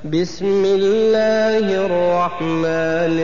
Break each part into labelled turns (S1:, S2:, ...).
S1: بسم الله الرحمن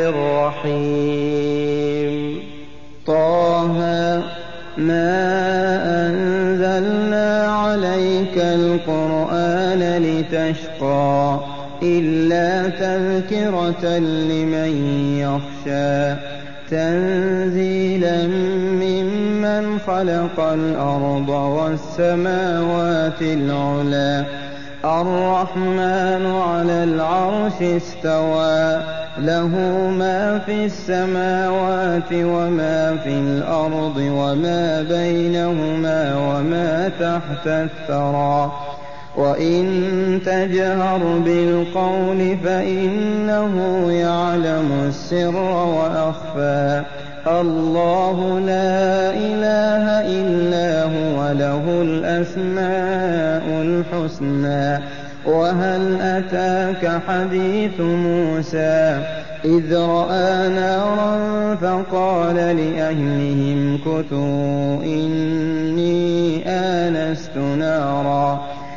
S1: الرحيم. طه ما أنزلنا عليك القرآن لتشقى إلا تذكرة لمن يخشى تنزيلا ممن خلق الأرض والسماوات العلى الرحمن على العرش استوى له ما في السماوات وما في الأرض وما بينهما وما تحت الثرى وإن تجهر بالقول فإنه يعلم السر وأخفى الله لا إله إلا هو له الأسماء الحسنى وهل أتاك حديث موسى إذ رأى نارا فقال لأهلهم كثوا إني آنست نارا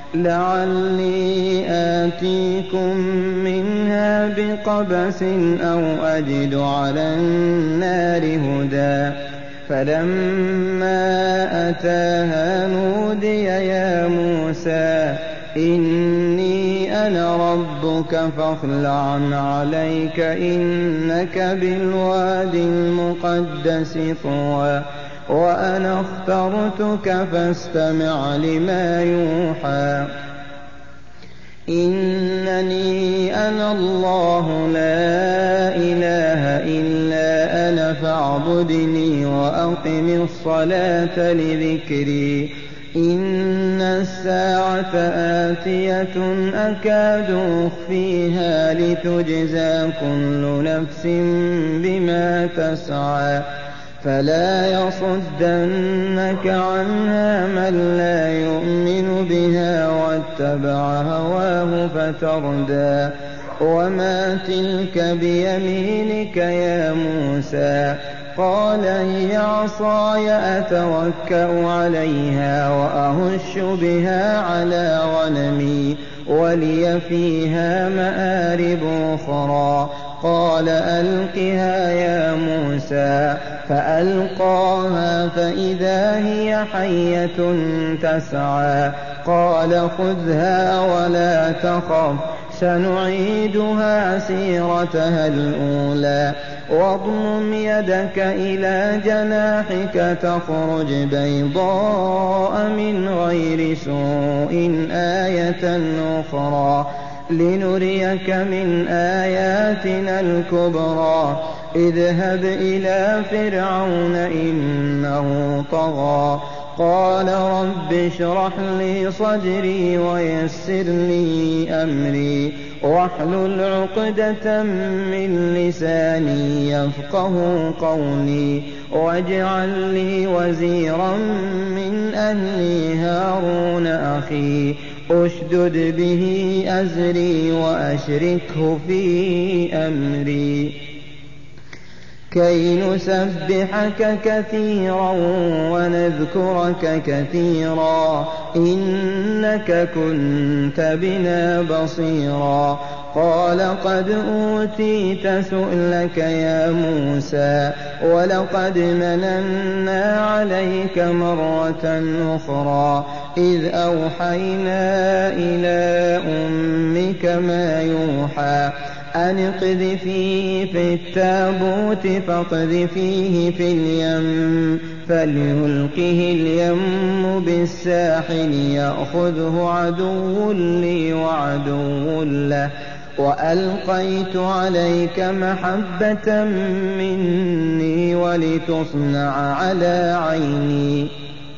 S1: لعلي آتيكم منها بقبس أو أجد على النار هدى فلما أتاها نودي يا موسى إني أنا ربك فاخلع عليك إنك بالوادي المقدس طوى وأنا اخترتك فاستمع لما يوحى إنني أنا الله لا إله إلا أنا فاعبدني وأقم الصلاة لذكري إن الساعة آتية أكاد أخفيها لتجزى كل نفس بما تسعى فلا يصدنك عنها من لا يؤمن بها واتبع هواه فتردى وما تلك بيمينك يا موسى قال هي عصاي أتوكأ عليها وأهش بها على غنمي ولي فيها مآرب أخرى قال ألقها يا موسى فألقاها فإذا هي حية تسعى قال خذها ولا تخف سنعيدها سيرتها الأولى واضمم يدك إلى جناحك تخرج بيضاء من غير سوء آية أخرى لنريك من آياتنا الكبرى اذهب إلى فرعون إنه طغى قال رب اشرح لي صدري ويسر لي أمري واحلل عقدة من لساني يفقه قولي واجعل لي وزيرا من أهلي هارون أخي أشدد به أزري وأشركه في أمري كي نسبحك كثيرا ونذكرك كثيرا إنك كنت بنا بصيرا قال قد أوتيت سؤلك يا موسى ولقد مننا عليك مرة أخرى إذ أوحينا إلى أمك ما يوحى أن اقذفيه في التابوت فاقذفيه في اليم فليلقه اليم بالساحل يأخذه عدو لي وعدو له وألقيت عليك محبة مني ولتصنع على عيني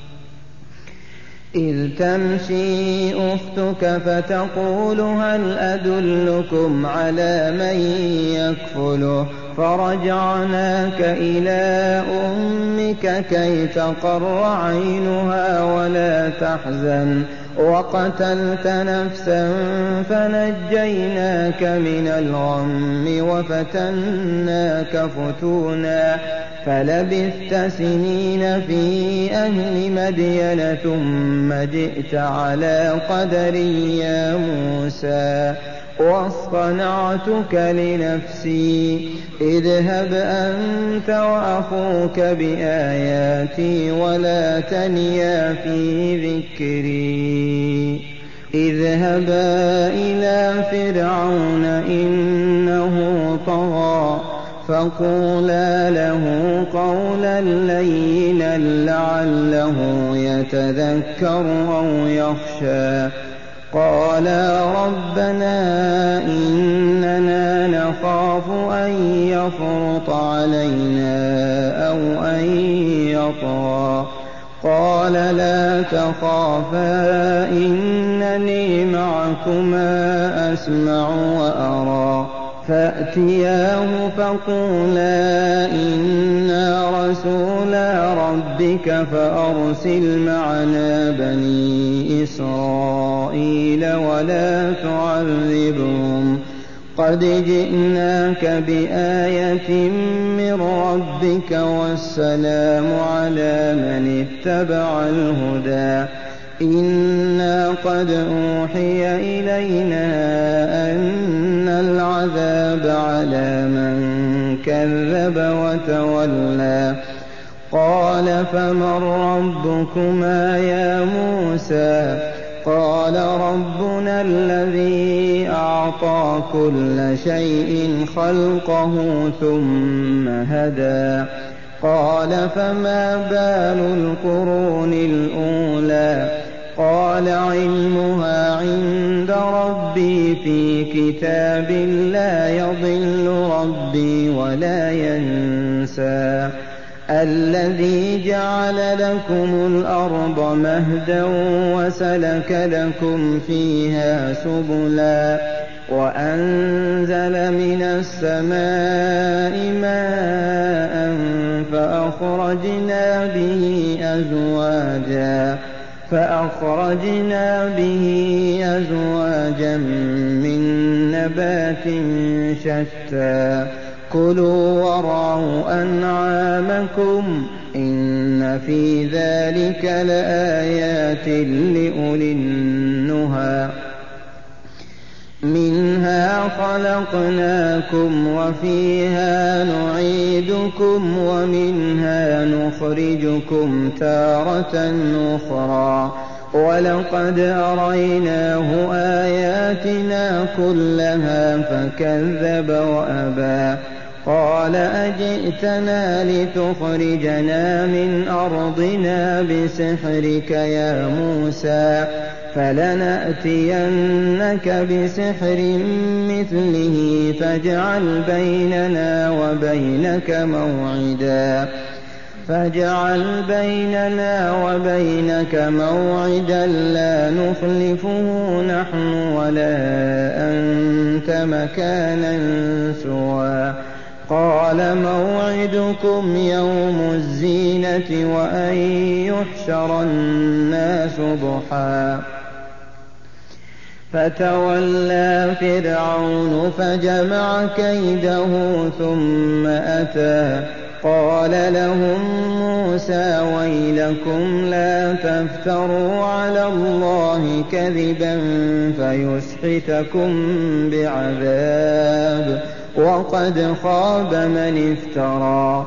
S1: إذ تمشي أختك فتقول هل أدلكم على من يكفله فرجعناك إلى أمك كي تقر عينها ولا تحزن وقتلت نفسا فنجيناك من الغم وفتناك فتونا فلبثت سنين في أهل مدين ثم جئت على قدر يا موسى واصطنعتك لنفسي اذهب أنت وأخوك بآياتي ولا تنيا في ذكري اذهبا إلى فرعون إنه طغى فقولا له قولا لينا لعله يتذكر أو يخشى قالا ربنا إننا نخاف أن يفرط علينا أو أن يطغى قال لا تخافا إنني معكما أسمع وأرى فأتياه فقولا إنا رسولا ربك فأرسل معنا بني إسرائيل ولا تعذبهم قد جئناك بآية من ربك والسلام على من اتبع الهدى إنا قد أوحي إلينا أن العذاب على من كذب وتولى قال فمن ربكما يا موسى قال ربنا الذي أعطى كل شيء خلقه ثم هدى قال فما بال القرون الأولى قال علمها عند ربي في كتاب لا يضل ربي ولا ينسى الذي جعل لكم الأرض مهدا وسلك لكم فيها سبلا وأنزل من السماء ماء فأخرجنا به أزواجا من نبات شتى كلوا وارعوا أنعامكم إن في ذلك لآيات لأولي النهى منها خلقناكم وفيها نعيدكم ومنها نخرجكم تارة أخرى ولقد أريناه آياتنا كلها فكذب وأبى قال أجئتنا لتخرجنا من أرضنا بسحرك يا موسى فلنأتينك بسحر مثله فاجعل بيننا وبينك موعدا لا نخلفه نحن ولا أنت مكانا سوى قال موعدكم يوم الزينة وأن يحشر الناس ضحى فتولى فرعون فجمع كيده ثم أتى قال لهم موسى ويلكم لا تفتروا على الله كذبا فيسحتكم بعذاب وقد خاب من افترى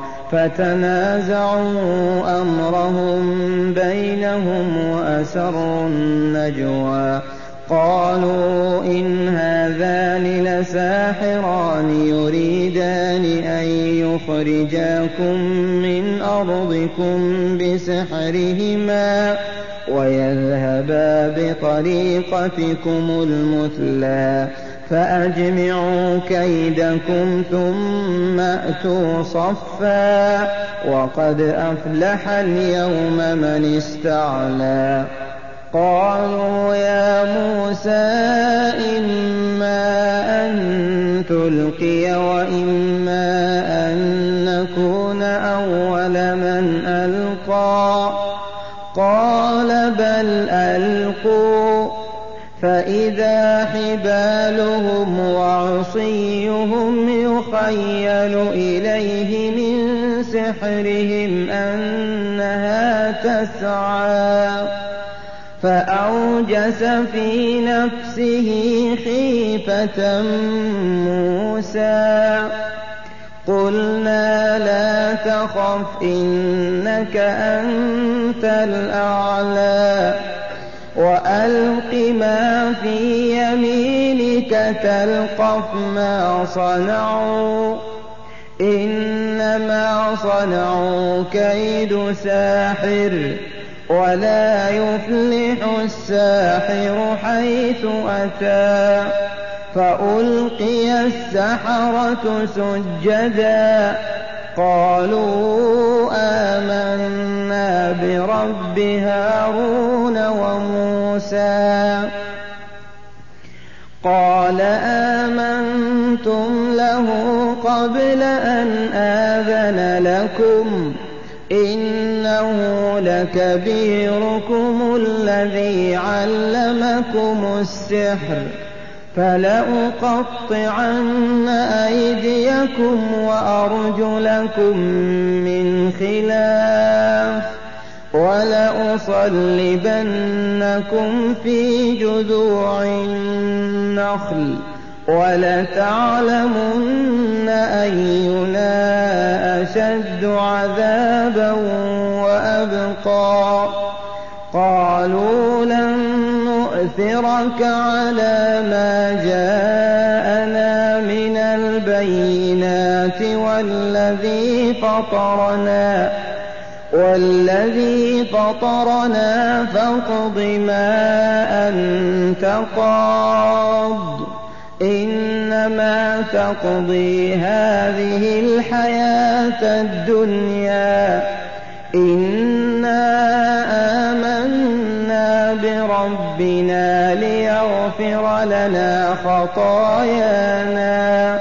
S1: فتنازعوا أمرهم بينهم وأسروا النجوى قالوا إن هذان لساحران يريدان أن يخرجاكم من أرضكم بسحرهما ويذهبا بطريقتكم المثلى فأجمعوا كيدكم ثم أتوا صفا وقد أفلح اليوم من استعلى قالوا يا موسى إما أن تلقي وإما أن نكون أول من ألقى قال بل ألقوا فإذا حبالهم وعصيهم يخيل إليه من سحرهم أنها تسعى فأوجس في نفسه خيفة موسى قلنا لا تخف إنك أنت الأعلى وألق ما في يمينك تلقف ما صنعوا إنما صنعوا كيد ساحر ولا يفلح الساحر حيث أتى فألقي السحرة سجدا قالوا آمنا برب هارون وموسى قال آمنتم له قبل أن آذن لكم إنه لكبيركم الذي علمكم السحر فلأقطعن أيديكم وأرجلكم من خلاف ولأصلبنكم في جذوع النخل ولتعلمن أينا أشد عذابا وأبقى قالوا لن نؤثرك على ما جاءنا من البينات والذي فطرنا فاقض ما أنت قاض إنما تقضي هذه الحياة الدنيا إنا آمنا بربنا ليغفر لنا خطايانا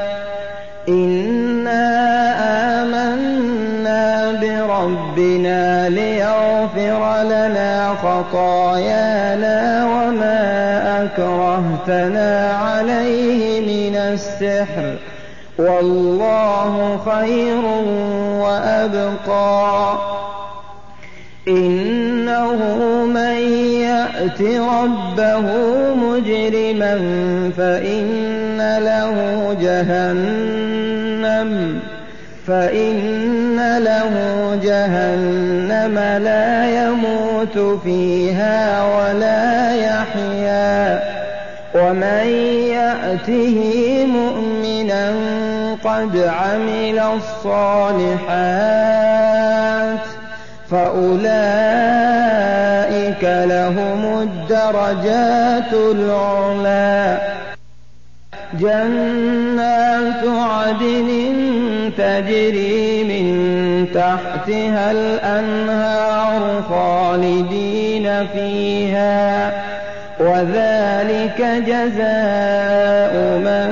S1: وما أكرهتنا عليه من السحر والله خير وأبقى إنه من يأت ربه مجرما فإن له جهنم لا يموت فيها ولا يحيا ومن يأته مؤمنا قد عمل الصالحات فأولئك لهم الدرجات العلى جنات عدن تجري من تحتها الأنهار خالدين فيها وذلك جزاء من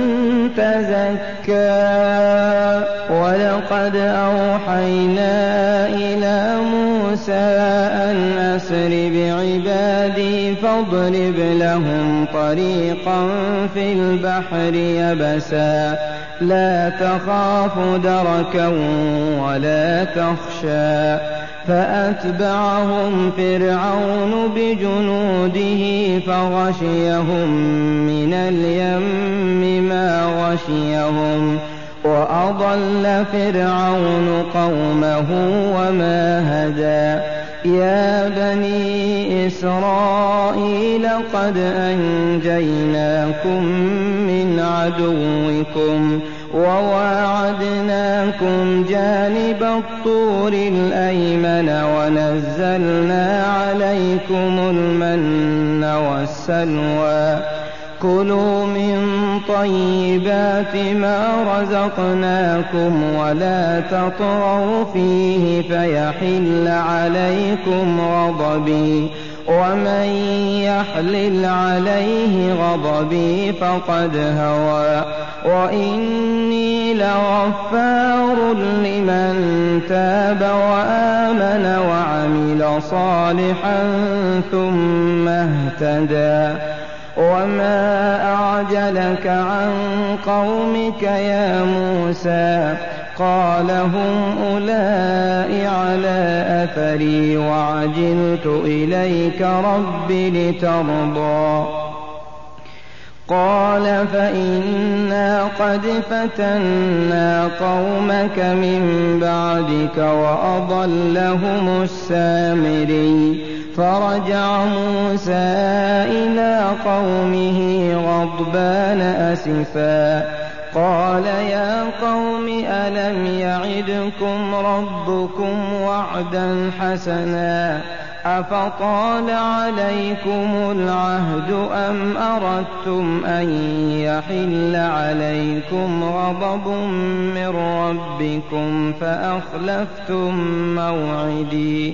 S1: تزكى ولقد أوحينا إلى موسى أن أسر بعبادي فاضرب لهم طريقا في البحر يبسا لا تخاف دركا ولا تخشى فأتبعهم فرعون بجنوده فغشيهم من اليم ما غشيهم وأضل فرعون قومه وما هدى يا بني إسرائيل قد أنجيناكم من عدوكم وواعدناكم جانب الطور الأيمن ونزلنا عليكم المن والسلوى كلوا من طيبات ما رزقناكم ولا تطغوا فيه فيحل عليكم غضبي ومن يحلل عليه غضبي فقد هوى وإني لغفار لمن تاب وآمن وعمل صالحا ثم اهتدى وما أعجلك عن قومك يا موسى قال هم أولئك على أثري وعجلت إليك رب لترضى قال فإنا قد فتنا قومك من بعدك وأضلهم السامري فرجع موسى إلى قومه غضبان أسفا قال يا قوم ألم يعدكم ربكم وعدا حسنا أفطال عليكم العهد أم أردتم أن يحل عليكم غضب من ربكم فأخلفتم موعدي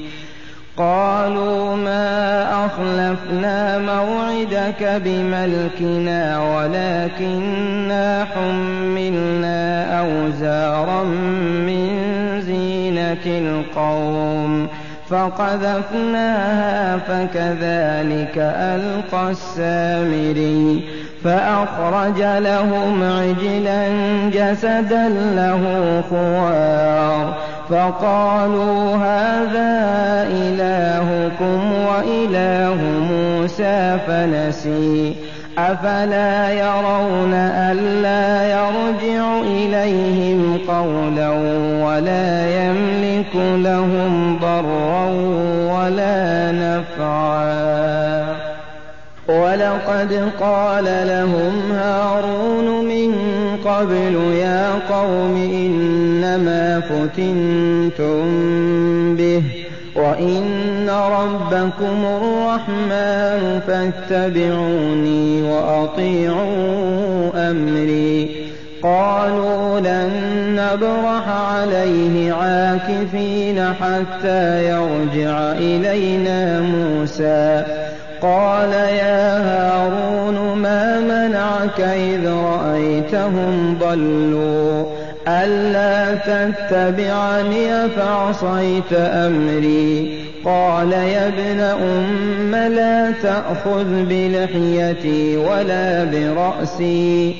S1: قالوا ما أخلفنا موعدك بملكنا ولكننا حملنا أوزارا من زينة القوم فقذفناها فكذلك ألقى السامري فأخرج لهم عجلا جسدا له خوار فقالوا هذا إلهكم وإله موسى فنسي أفلا يرون ألا يرجع إليهم قولا ولا يملك لهم ضرا ولا نفعا ولقد قال لهم هارون من قبل يا قوم إنما فتنتم به وإن ربكم الرحمن فاتبعوني وأطيعوا أمري قالوا لن نبرح عليه عاكفين حتى يرجع إلينا موسى قال يا هارون ما منعك إذ رأيتهم ضلوا ألا تتبعني فعصيت أمري قال يا ابن أم لا تأخذ بلحيتي ولا برأسي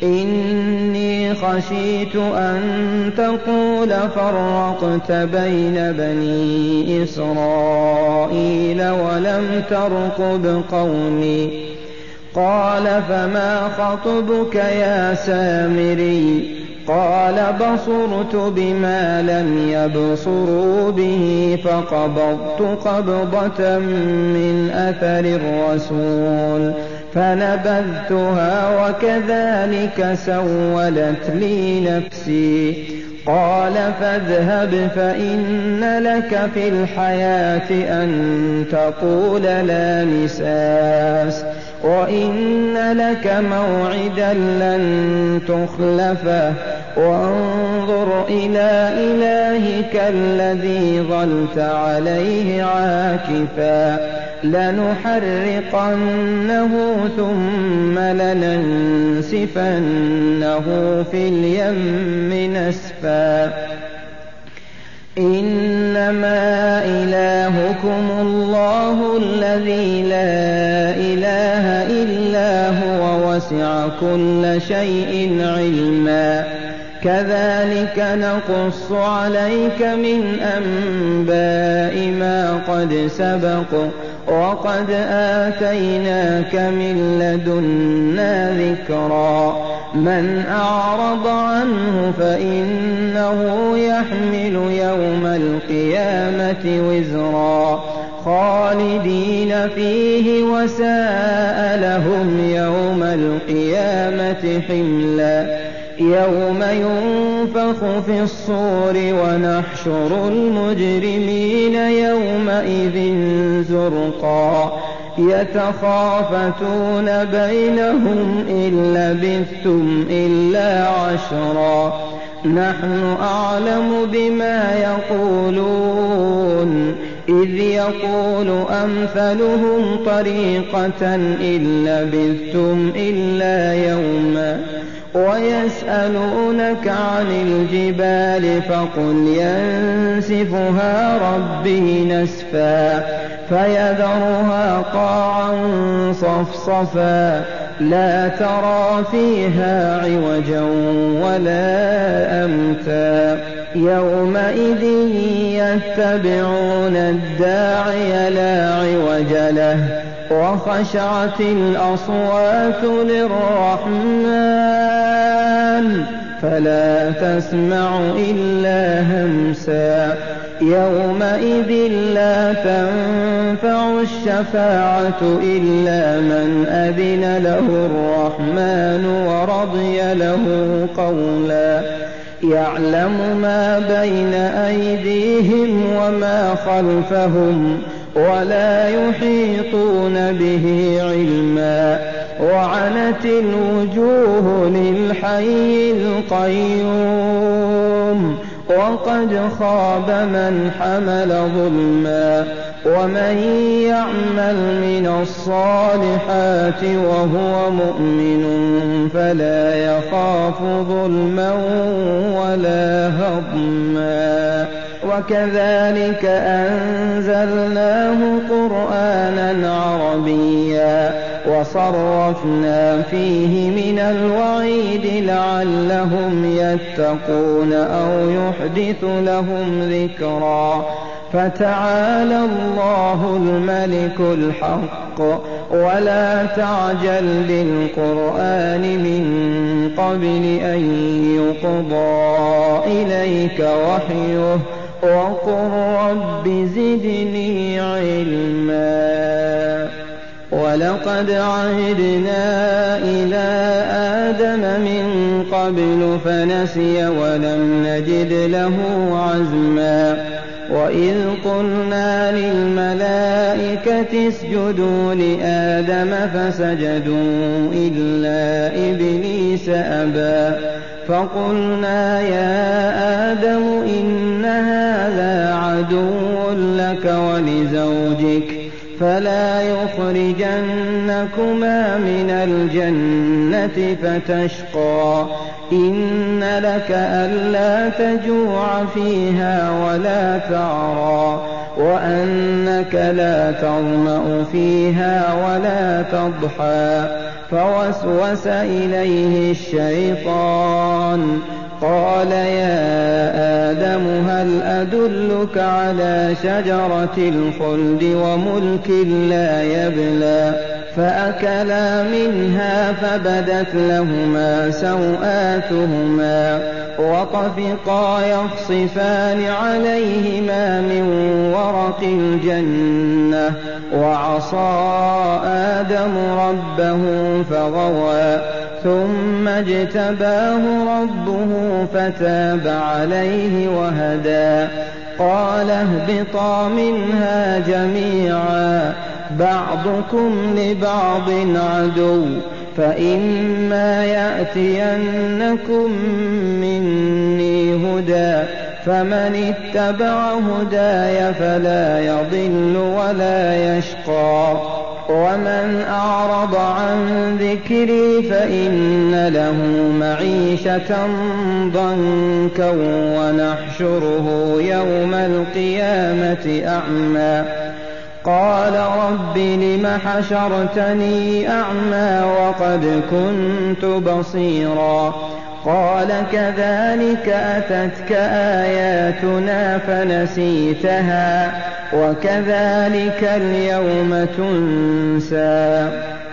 S1: إني خشيت أن تقول فرقت بين بني إسرائيل ولم ترقب قولي قال فما خطبك يا سامري قال بصرت بما لم يبصروا به فقبضت قبضة من أثر الرسول فنبذتها وكذلك سولت لي نفسي قال فاذهب فإن لك في الحياة أن تقول لا مساس وإن لك موعدا لن تخلفه وانظر إلى إلهك الذي ظلت عليه عاكفا لنحرقنه ثم لننسفنه في اليم نسفا إنما إلهكم الله الذي لا إله إلا هو وسع كل شيء علما كذلك نقص عليك من أنباء ما قد سبق وقد آتيناك من لدنا ذكرا من أعرض عنه فإنه يحمل يوم القيامة وزرا خالدين فيه وساء لهم يوم القيامة حملا يوم ينفخ في الصور ونحشر المجرمين يومئذ زرقا يتخافتون بينهم إن لبثتم إلا عشرا نحن أعلم بما يقولون إذ يقول أمثلهم طريقة إن لبثتم إلا يوما ويسألونك عن الجبال فقل ينسفها ربي نسفا فيذرها قاعا صفصفا لا ترى فيها عوجا ولا أمتا يومئذ يتبعون الداعي لا عوج له وخشعت الأصوات للرحمن فلا تسمع إلا همسا يومئذ لا تنفع الشفاعة إلا من أذن له الرحمن ورضي له قولا يعلم ما بين أيديهم وما خلفهم ولا يحيطون به علما وعنت الوجوه للحي القيوم وقد خاب من حمل ظلما ومن يعمل من الصالحات وهو مؤمن فلا يخاف ظلما ولا هضما وكذلك أنزلناه قرآنا عربيا وصرفنا فيه من الوعيد لعلهم يتقون أو يحدث لهم ذكرا فتعالى الله الملك الحق ولا تعجل بالقرآن من قبل أن يقضى إليك وحيه وقل رب زدني علما ولقد عهدنا إلى آدم من قبل فنسي ولم نجد له عزما وإذ قلنا للملائكة اسجدوا لآدم فسجدوا إلا إبليس أبى فقلنا يا آدم إن هذا عدو لك ولزوجك فلا يخرجنكما من الجنة فتشقى إن لك ألا تجوع فيها ولا تعرى وأنك لا تظمأ فيها ولا تضحى فوسوس إليه الشيطان قال يا آدم هل أدلك على شجرة الخلد وملك لا يبلى فأكلا منها فبدت لهما سوآتهما وطفقا يخصفان عليهما من ورق الجنة وعصى آدم ربه فغوى ثم اجتباه ربه فتاب عليه وهدى قال اهبطا منها جميعا بعضكم لبعض عدو فإما يأتينكم مني هدى فمن اتبع هداي فلا يضل ولا يشقى ومن أعرض عن ذكري فإن له معيشة ضنكا ونحشره يوم القيامة أعمى قال رب لم حشرتني أعمى وقد كنت بصيرا قال كذلك أتتك آياتنا فنسيتها وكذلك اليوم تنسى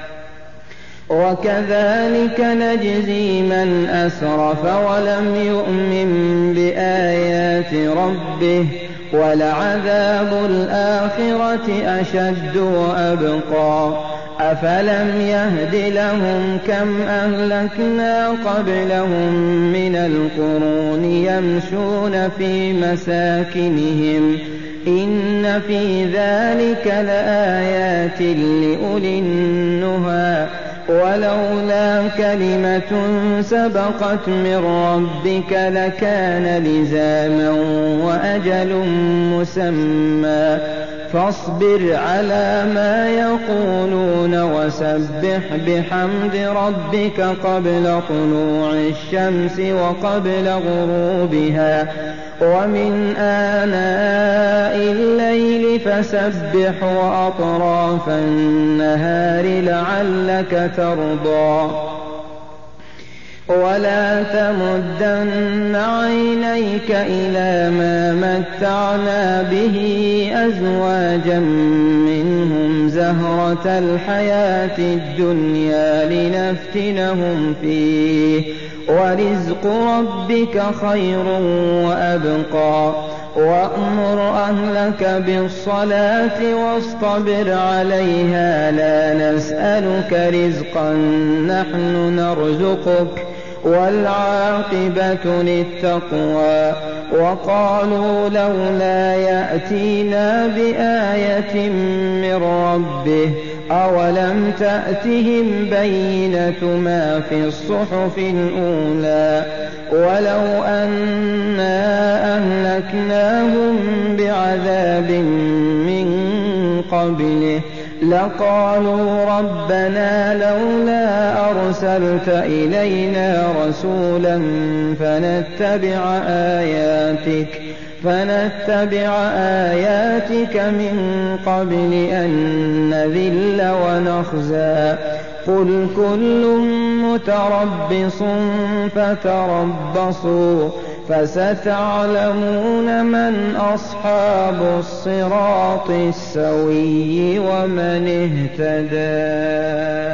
S1: وكذلك نجزي من أسرف ولم يؤمن بآيات ربه ولعذاب الآخرة أشد وأبقى أفلم يهد لهم كم أهلكنا قبلهم من القرون يمشون في مساكنهم إن في ذلك لآيات لأولي النهى ولولا كلمة سبقت من ربك لكان لزاما وأجل مسمى فاصبر على ما يقولون وسبح بحمد ربك قبل طلوع الشمس وقبل غروبها ومن آناء الليل فسبح وأطراف النهار لعلك ترضى ولا تمدن عينيك إلى ما متعنا به أزواجا منهم زهرة الحياة الدنيا لنفتنهم فيه ورزق ربك خير وأبقى وأمر أهلك بالصلاة واصطبر عليها لا نسألك رزقا نحن نرزقك والعاقبة للتقوى وقالوا لولا يأتينا بآية من ربه أولم تأتهم بينة ما في الصحف الأولى ولو أنا أهلكناهم بعذاب من قبله لقالوا ربنا لولا أرسلت إلينا رسولا فنتبع آياتك من قبل أن نذل ونخزى قل كل متربص فتربصوا فستعلمون من أصحاب الصراط السوي ومن اهتدى.